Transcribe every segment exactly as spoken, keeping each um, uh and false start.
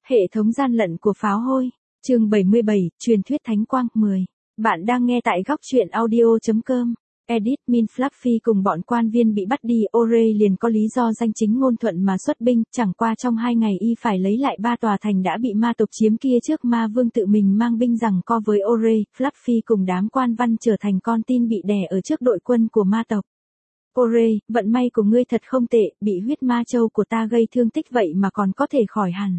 Hệ thống gian lận của pháo hôi. Chương bảy mươi bảy, truyền thuyết thánh quang mười. Bạn đang nghe tại góc truyện audio chấm com. Edit Min Fluffy cùng bọn quan viên bị bắt đi, O'Reilly liền có lý do danh chính ngôn thuận mà xuất binh, chẳng qua trong hai ngày y phải lấy lại ba tòa thành đã bị ma tộc chiếm kia trước ma vương tự mình mang binh rằng co với O'Reilly, Fluffy cùng đám quan văn trở thành con tin bị đè ở trước đội quân của ma tộc. O'Reilly, vận may của ngươi thật không tệ, bị huyết ma châu của ta gây thương tích vậy mà còn có thể khỏi hẳn.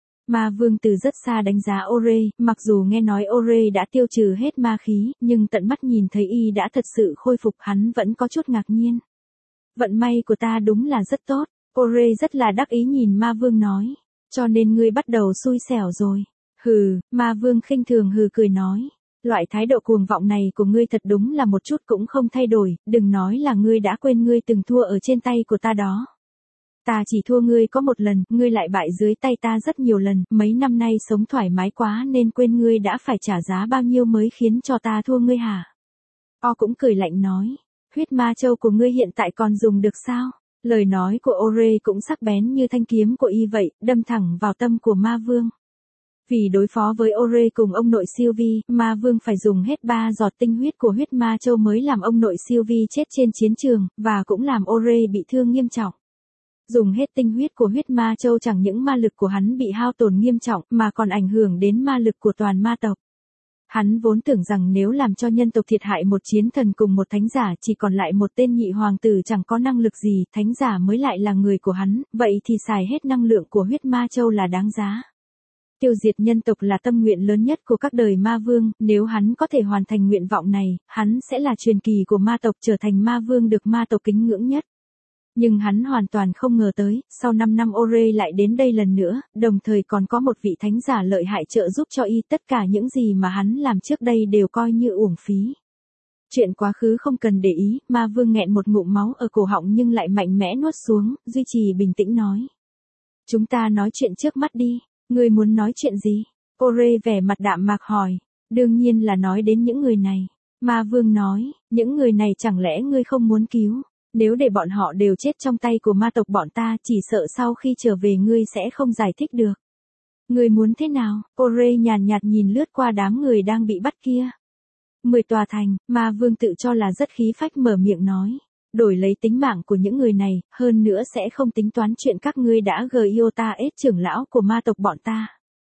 Ma vương từ rất xa đánh giá O'Reilly, mặc dù nghe nói O'Reilly đã tiêu trừ hết ma khí, nhưng tận mắt nhìn thấy y đã thật sự khôi phục, hắn vẫn có chút ngạc nhiên. Vận may của ta đúng là rất tốt, O'Reilly rất là đắc ý nhìn ma vương nói, cho nên ngươi bắt đầu xui xẻo rồi. Hừ, ma vương khinh thường hừ cười nói, loại thái độ cuồng vọng này của ngươi thật đúng là một chút cũng không thay đổi, đừng nói là ngươi đã quên ngươi từng thua ở trên tay của ta đó. Ta chỉ thua ngươi có một lần, ngươi lại bại dưới tay ta rất nhiều lần, mấy năm nay sống thoải mái quá nên quên ngươi đã phải trả giá bao nhiêu mới khiến cho ta thua ngươi hả? O cũng cười lạnh nói, huyết ma châu của ngươi hiện tại còn dùng được sao? Lời nói của O'Reilly cũng sắc bén như thanh kiếm của y vậy, đâm thẳng vào tâm của ma vương. Vì đối phó với O'Reilly cùng ông nội Sylvie, ma vương phải dùng hết ba giọt tinh huyết của huyết ma châu mới làm ông nội Sylvie chết trên chiến trường, và cũng làm O'Reilly bị thương nghiêm trọng. Dùng hết tinh huyết của huyết ma châu chẳng những ma lực của hắn bị hao tổn nghiêm trọng mà còn ảnh hưởng đến ma lực của toàn ma tộc. Hắn vốn tưởng rằng nếu làm cho nhân tộc thiệt hại một chiến thần cùng một thánh giả chỉ còn lại một tên nhị hoàng tử chẳng có năng lực gì, thánh giả mới lại là người của hắn, vậy thì xài hết năng lượng của huyết ma châu là đáng giá. Tiêu diệt nhân tộc là tâm nguyện lớn nhất của các đời ma vương, nếu hắn có thể hoàn thành nguyện vọng này, hắn sẽ là truyền kỳ của ma tộc, trở thành ma vương được ma tộc kính ngưỡng nhất. Nhưng hắn hoàn toàn không ngờ tới, sau năm năm O'Reilly lại đến đây lần nữa, đồng thời còn có một vị thánh giả lợi hại trợ giúp cho y, tất cả những gì mà hắn làm trước đây đều coi như uổng phí. Chuyện quá khứ không cần để ý, ma vương nghẹn một ngụm máu ở cổ họng nhưng lại mạnh mẽ nuốt xuống, duy trì bình tĩnh nói. Chúng ta nói chuyện trước mắt đi, ngươi muốn nói chuyện gì? O'Reilly vẻ mặt đạm mạc hỏi, đương nhiên là nói đến những người này. Ma vương nói, những người này chẳng lẽ ngươi không muốn cứu? Nếu để bọn họ đều chết trong tay của ma tộc bọn ta, chỉ sợ sau khi trở về ngươi sẽ không giải thích được. Ngươi muốn thế nào? O'Reilly nhàn nhạt nhìn lướt qua đám người đang bị bắt kia. Mười tòa thành, ma vương tự cho là rất khí phách mở miệng nói. Đổi lấy tính mạng của những người này, hơn nữa sẽ không tính toán chuyện các ngươi đã Giota ết trưởng lão của ma tộc bọn ta.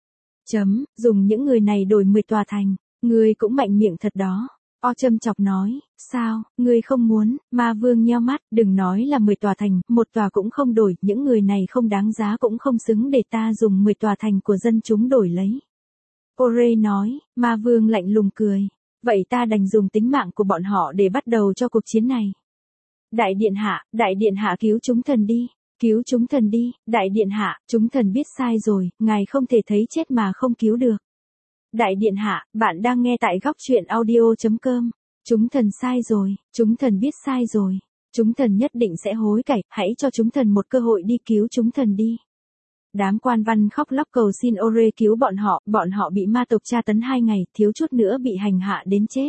Chấm, dùng những người này đổi mười tòa thành, ngươi cũng mạnh miệng thật đó. O châm chọc nói, sao, ngươi không muốn? Ma vương nheo mắt, đừng nói là mười tòa thành, một tòa cũng không đổi, những người này không đáng giá cũng không xứng để ta dùng mười tòa thành của dân chúng đổi lấy. O'Reilly nói, ma vương lạnh lùng cười, vậy ta đành dùng tính mạng của bọn họ để bắt đầu cho cuộc chiến này. Đại điện hạ, đại điện hạ cứu chúng thần đi, cứu chúng thần đi, đại điện hạ, chúng thần biết sai rồi, ngài không thể thấy chết mà không cứu được. Đại điện hạ, bạn đang nghe tại góc truyện audio chấm com. Chúng thần sai rồi, chúng thần biết sai rồi. Chúng thần nhất định sẽ hối cải, hãy cho chúng thần một cơ hội đi, cứu chúng thần đi. Đám quan văn khóc lóc cầu xin O'Reilly cứu bọn họ, bọn họ bị ma tộc tra tấn hai ngày, thiếu chút nữa bị hành hạ đến chết.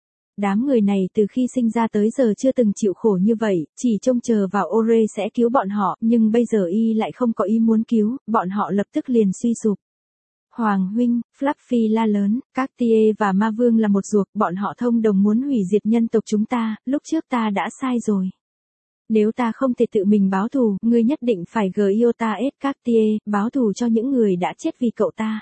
Đám người này từ khi sinh ra tới giờ chưa từng chịu khổ như vậy, chỉ trông chờ vào O'Reilly sẽ cứu bọn họ, nhưng bây giờ y lại không có ý muốn cứu, bọn họ lập tức liền suy sụp. Hoàng huynh, Fluffy la lớn, Cartier và ma vương là một ruột, bọn họ thông đồng muốn hủy diệt nhân tộc chúng ta, lúc trước ta đã sai rồi. Nếu ta không thể tự mình báo thù, ngươi nhất định phải Giota ết Cartier, báo thù cho những người đã chết vì cậu ta.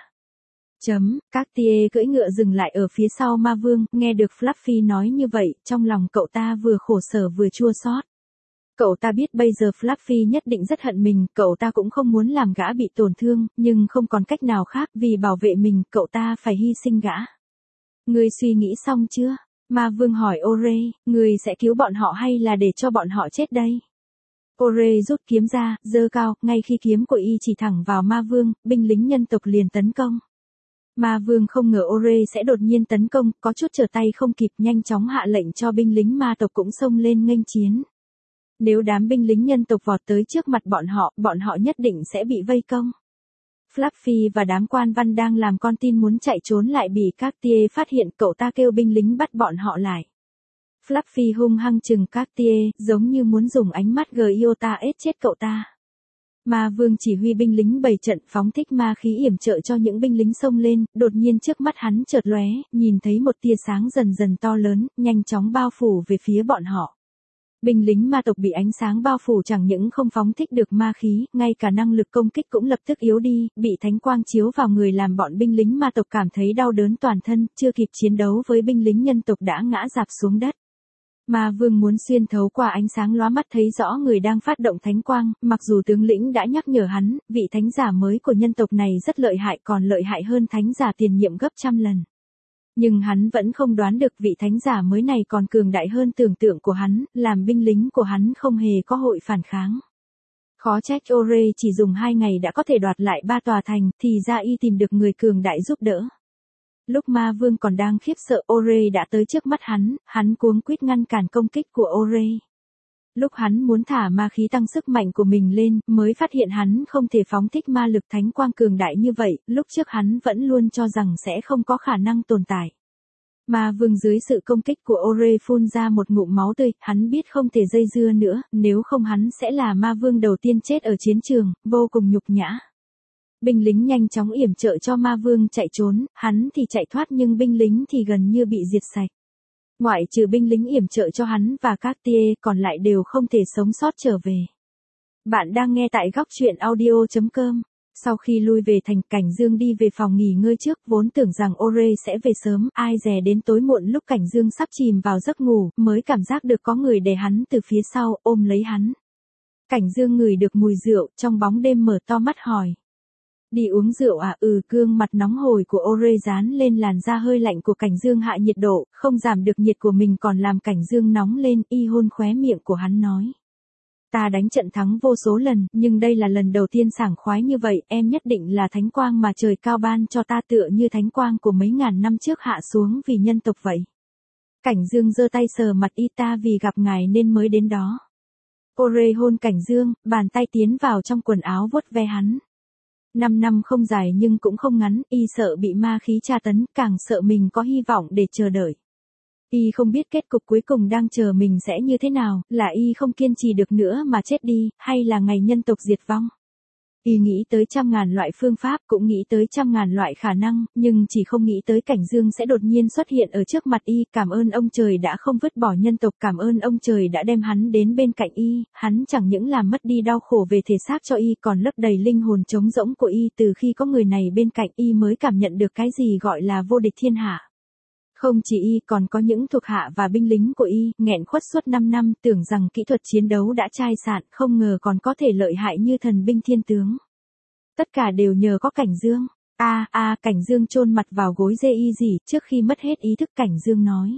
Chấm, Cartier cưỡi ngựa dừng lại ở phía sau ma vương, nghe được Fluffy nói như vậy, trong lòng cậu ta vừa khổ sở vừa chua xót. Cậu ta biết bây giờ Fluffy nhất định rất hận mình, cậu ta cũng không muốn làm gã bị tổn thương, nhưng không còn cách nào khác, vì bảo vệ mình, cậu ta phải hy sinh gã. Ngươi suy nghĩ xong chưa? Ma vương hỏi O'Reilly, ngươi sẽ cứu bọn họ hay là để cho bọn họ chết đây? O'Reilly rút kiếm ra, giơ cao, ngay khi kiếm của y chỉ thẳng vào ma vương, binh lính nhân tộc liền tấn công. Ma vương không ngờ O'Reilly sẽ đột nhiên tấn công, có chút trở tay không kịp, nhanh chóng hạ lệnh cho binh lính ma tộc cũng xông lên nghênh chiến. Nếu đám binh lính nhân tộc vọt tới trước mặt bọn họ, bọn họ nhất định sẽ bị vây công. Fluffy và đám quan văn đang làm con tin muốn chạy trốn lại bị Cartier phát hiện, cậu ta kêu binh lính bắt bọn họ lại. Fluffy hung hăng chừng Cartier, giống như muốn dùng ánh mắt Giota ết chết cậu ta. Ma vương chỉ huy binh lính bày trận phóng thích ma khí yểm trợ cho những binh lính xông lên, đột nhiên trước mắt hắn chợt lóe, nhìn thấy một tia sáng dần dần to lớn, nhanh chóng bao phủ về phía bọn họ. Binh lính ma tộc bị ánh sáng bao phủ chẳng những không phóng thích được ma khí, ngay cả năng lực công kích cũng lập tức yếu đi, bị thánh quang chiếu vào người làm bọn binh lính ma tộc cảm thấy đau đớn toàn thân, chưa kịp chiến đấu với binh lính nhân tộc đã ngã rạp xuống đất. Ma vương muốn xuyên thấu qua ánh sáng lóa mắt thấy rõ người đang phát động thánh quang, mặc dù tướng lĩnh đã nhắc nhở hắn, vị thánh giả mới của nhân tộc này rất lợi hại còn lợi hại hơn thánh giả tiền nhiệm gấp trăm lần. Nhưng hắn vẫn không đoán được vị thánh giả mới này còn cường đại hơn tưởng tượng của hắn, làm binh lính của hắn không hề có hội phản kháng. Khó trách Ore chỉ dùng hai ngày đã có thể đoạt lại ba tòa thành, thì ra y tìm được người cường đại giúp đỡ. Lúc ma vương còn đang khiếp sợ Ore đã tới trước mắt hắn, hắn cuống quýt ngăn cản công kích của Ore. Lúc hắn muốn thả ma khí tăng sức mạnh của mình lên, mới phát hiện hắn không thể phóng thích ma lực thánh quang cường đại như vậy, lúc trước hắn vẫn luôn cho rằng sẽ không có khả năng tồn tại. Ma vương dưới sự công kích của Ore phun ra một ngụm máu tươi, hắn biết không thể dây dưa nữa, nếu không hắn sẽ là ma vương đầu tiên chết ở chiến trường, vô cùng nhục nhã. Binh lính nhanh chóng yểm trợ cho ma vương chạy trốn, hắn thì chạy thoát nhưng binh lính thì gần như bị diệt sạch. Ngoại trừ binh lính yểm trợ cho hắn và các tia còn lại đều không thể sống sót trở về. Bạn đang nghe tại góc truyện audio chấm com. Sau khi lui về thành, Cảnh Dương đi về phòng nghỉ ngơi trước, vốn tưởng rằng Ore sẽ về sớm, ai dè đến tối muộn lúc Cảnh Dương sắp chìm vào giấc ngủ, mới cảm giác được có người đè hắn từ phía sau, ôm lấy hắn. Cảnh Dương ngửi được mùi rượu, trong bóng đêm mở to mắt hỏi. Đi uống rượu à? Ừ. Gương mặt nóng hổi của Ore dán lên làn da hơi lạnh của Cảnh Dương hạ nhiệt độ, không giảm được nhiệt của mình còn làm Cảnh Dương nóng lên, y hôn khóe miệng của hắn nói. Ta đánh trận thắng vô số lần, nhưng đây là lần đầu tiên sảng khoái như vậy, em nhất định là thánh quang mà trời cao ban cho ta tựa như thánh quang của mấy ngàn năm trước hạ xuống vì nhân tộc vậy. Cảnh Dương giơ tay sờ mặt y, ta vì gặp ngài nên mới đến đó. Ore hôn Cảnh Dương, bàn tay tiến vào trong quần áo vuốt ve hắn. Năm năm không dài nhưng cũng không ngắn, y sợ bị ma khí tra tấn, càng sợ mình có hy vọng để chờ đợi. Y không biết kết cục cuối cùng đang chờ mình sẽ như thế nào, là y không kiên trì được nữa mà chết đi, hay là ngày nhân tộc diệt vong. Y nghĩ tới trăm ngàn loại phương pháp, cũng nghĩ tới trăm ngàn loại khả năng, nhưng chỉ không nghĩ tới Cảnh Dương sẽ đột nhiên xuất hiện ở trước mặt y. Cảm ơn ông trời đã không vứt bỏ nhân tộc, cảm ơn ông trời đã đem hắn đến bên cạnh y, hắn chẳng những làm mất đi đau khổ về thể xác cho y còn lấp đầy linh hồn trống rỗng của y. Từ khi có người này bên cạnh y mới cảm nhận được cái gì gọi là vô địch thiên hạ. Không chỉ y còn có những thuộc hạ và binh lính của y, nghẹn khuất suốt năm năm, tưởng rằng kỹ thuật chiến đấu đã chai sạn, không ngờ còn có thể lợi hại như thần binh thiên tướng. Tất cả đều nhờ có Cảnh Dương. A a Cảnh Dương chôn mặt vào gối dê y gì, trước khi mất hết ý thức Cảnh Dương nói.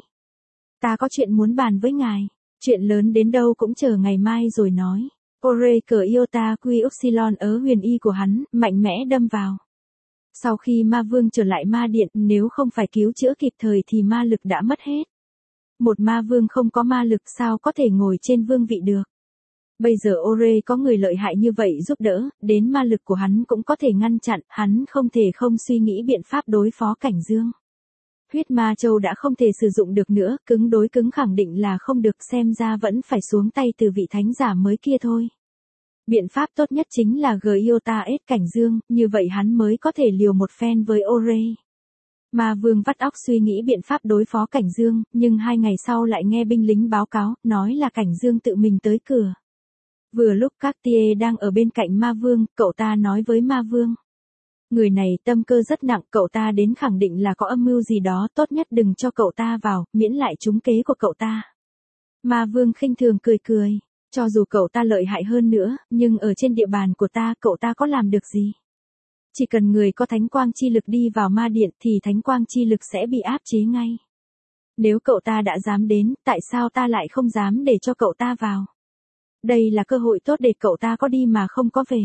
Ta có chuyện muốn bàn với ngài, chuyện lớn đến đâu cũng chờ ngày mai rồi nói. Ore cờ Iota Quy Upsilon ớ huyền y của hắn, mạnh mẽ đâm vào. Sau khi ma vương trở lại ma điện, nếu không phải cứu chữa kịp thời thì ma lực đã mất hết. Một ma vương không có ma lực sao có thể ngồi trên vương vị được. Bây giờ Ore có người lợi hại như vậy giúp đỡ, đến ma lực của hắn cũng có thể ngăn chặn, hắn không thể không suy nghĩ biện pháp đối phó Cảnh Dương. Huyết ma châu đã không thể sử dụng được nữa, cứng đối cứng khẳng định là không được, xem ra vẫn phải xuống tay từ vị thánh giả mới kia thôi. Biện pháp tốt nhất chính là Giota ết Cảnh Dương, như vậy hắn mới có thể liều một phen với Ore. Ma vương vắt óc suy nghĩ biện pháp đối phó Cảnh Dương, nhưng hai ngày sau lại nghe binh lính báo cáo, nói là Cảnh Dương tự mình tới cửa. Vừa lúc các tia đang ở bên cạnh ma vương, cậu ta nói với ma vương. Người này tâm cơ rất nặng, cậu ta đến khẳng định là có âm mưu gì đó, tốt nhất đừng cho cậu ta vào, miễn lại trúng kế của cậu ta. Ma vương khinh thường cười cười. Cho dù cậu ta lợi hại hơn nữa, nhưng ở trên địa bàn của ta, cậu ta có làm được gì? Chỉ cần người có thánh quang chi lực đi vào ma điện thì thánh quang chi lực sẽ bị áp chế ngay. Nếu cậu ta đã dám đến, tại sao ta lại không dám để cho cậu ta vào? Đây là cơ hội tốt để cậu ta có đi mà không có về.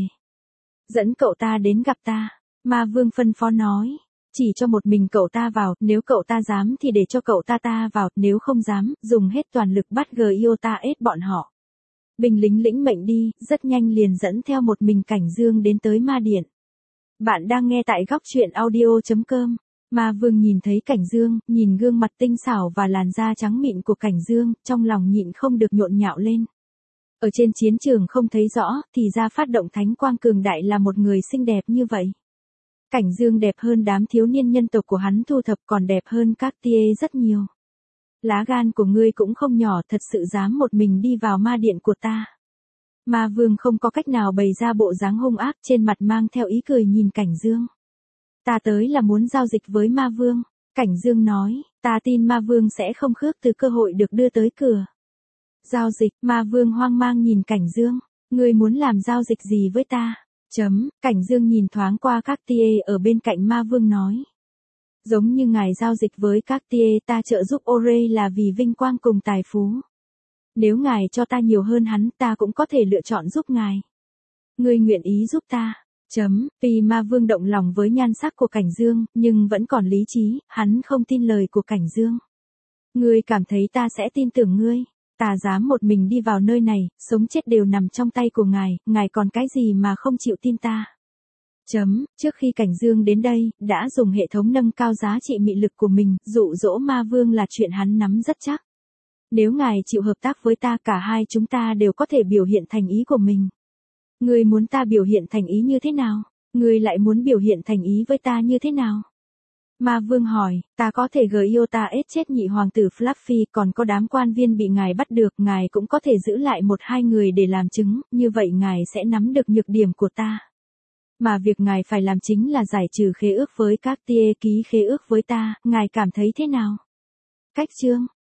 Dẫn cậu ta đến gặp ta, ma vương phân phó nói. Chỉ cho một mình cậu ta vào, nếu cậu ta dám thì để cho cậu ta ta vào, nếu không dám, dùng hết toàn lực bắt Giota ết bọn họ. Binh lính lĩnh mệnh đi, rất nhanh liền dẫn theo một mình Cảnh Dương đến tới ma điện. Bạn đang nghe tại góc truyện audio chấm com. Ma vương nhìn thấy Cảnh Dương, nhìn gương mặt tinh xảo và làn da trắng mịn của Cảnh Dương, trong lòng nhịn không được nhộn nhạo lên. Ở trên chiến trường không thấy rõ, thì ra phát động thánh quang cường đại là một người xinh đẹp như vậy. Cảnh Dương đẹp hơn đám thiếu niên nhân tộc của hắn thu thập, còn đẹp hơn các tia rất nhiều. Lá gan của ngươi cũng không nhỏ, thật sự dám một mình đi vào ma điện của ta. Ma Vương không có cách nào bày ra bộ dáng hung ác, trên mặt mang theo ý cười nhìn Cảnh Dương. Ta tới là muốn giao dịch với Ma Vương. Cảnh Dương nói, ta tin Ma Vương sẽ không khước từ cơ hội được đưa tới cửa. Giao dịch, Ma Vương hoang mang nhìn Cảnh Dương. Ngươi muốn làm giao dịch gì với ta? Chấm, Cảnh Dương nhìn thoáng qua các tia ở bên cạnh Ma Vương nói. Giống như ngài giao dịch với các tia, ta trợ giúp Ore là vì vinh quang cùng tài phú. Nếu ngài cho ta nhiều hơn hắn, ta cũng có thể lựa chọn giúp ngài. Ngươi nguyện ý giúp ta. Chấm, vì Ma Vương động lòng với nhan sắc của Cảnh Dương, nhưng vẫn còn lý trí, hắn không tin lời của Cảnh Dương. Ngươi cảm thấy ta sẽ tin tưởng ngươi? Ta dám một mình đi vào nơi này, sống chết đều nằm trong tay của ngài, ngài còn cái gì mà không chịu tin ta? Chấm, trước khi Cảnh Dương đến đây, đã dùng hệ thống nâng cao giá trị mị lực của mình, dụ dỗ Ma Vương là chuyện hắn nắm rất chắc. Nếu ngài chịu hợp tác với ta, cả hai chúng ta đều có thể biểu hiện thành ý của mình. Ngươi muốn ta biểu hiện thành ý như thế nào? Ngươi lại muốn biểu hiện thành ý với ta như thế nào? Ma Vương hỏi, ta có thể gợi yêu ta ết chết nhị hoàng tử Fluffy, còn có đám quan viên bị ngài bắt được, ngài cũng có thể giữ lại một hai người để làm chứng, như vậy ngài sẽ nắm được nhược điểm của ta. Mà việc ngài phải làm chính là giải trừ khế ước với các tia, ký khế ước với ta, ngài cảm thấy thế nào? Cách chương